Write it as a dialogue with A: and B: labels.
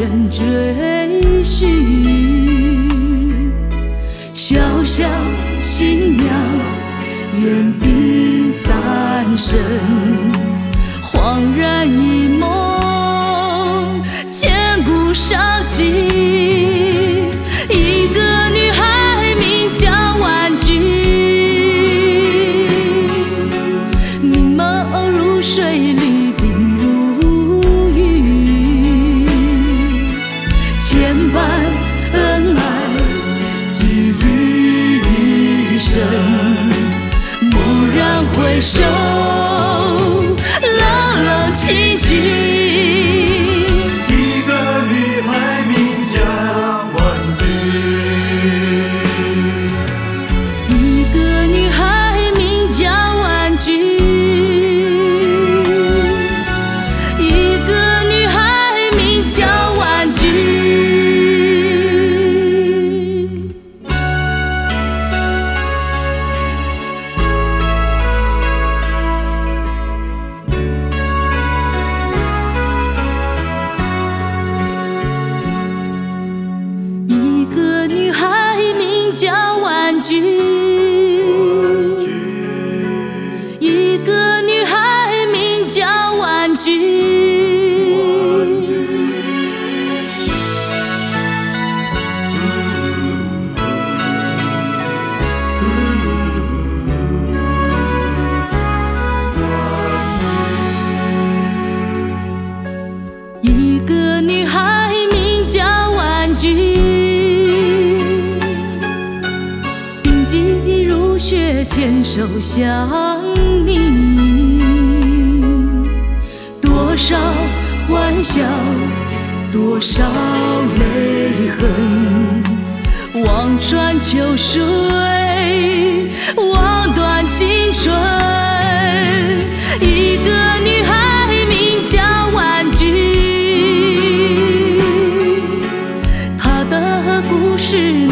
A: 人追寻。小小新娘远宾翻身，恍然一梦，千古伤心。一个女孩名叫婉君，明眸如水里冰如玉，千般恩爱寄予一生，蓦然回首，冷冷清清。叫婉君，一个女孩名叫婉君，一个女孩名叫婉君。如雪牵手相依，多少欢笑，多少泪痕，望穿秋水，望断青春。一个女孩名叫婉君，她的故事